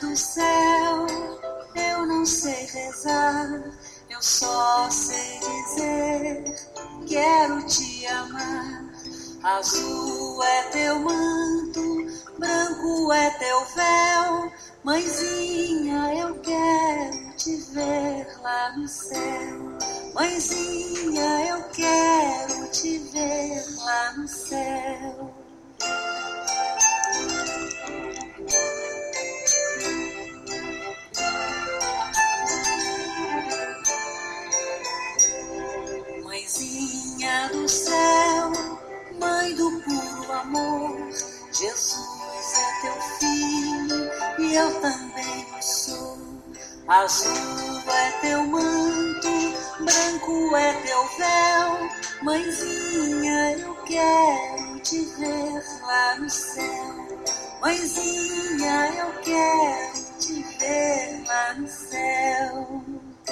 do céu, eu não sei rezar, eu só sei dizer, quero te amar. Azul é teu manto, branco é teu véu, mãezinha, eu quero te ver lá no céu. Mãezinha, eu quero te ver lá no céu. Mãezinha do céu, mãe do puro amor, Jesus é teu filho e eu também o sou. Azul é teu manto, branco é teu véu, mãezinha, eu quero te ver lá no céu. Mãezinha, eu quero te ver lá no céu.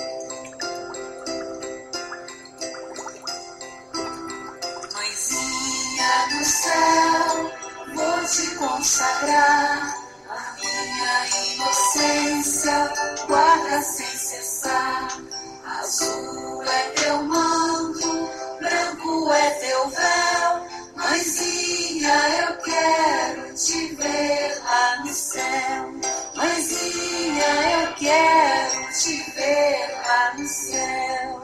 Mãezinha do céu, vou te consagrar a minha inocência, guarda sem cessar. Azul é teu manto, branco é teu véu, mãezinha, eu quero te ver lá no céu. Mãezinha, eu quero te ver lá no céu.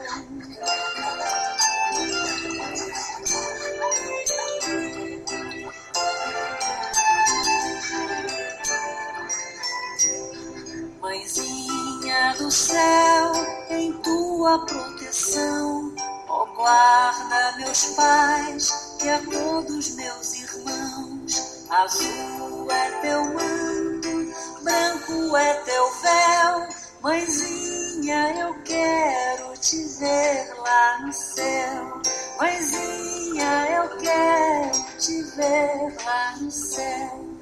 Mãezinha do céu, em tua proteção, ó, guarda meus pais e a todos meus irmãos. Azul é teu manto, branco é teu véu, mãezinha, eu quero te ver lá no céu. Mãezinha, eu quero te ver lá no céu.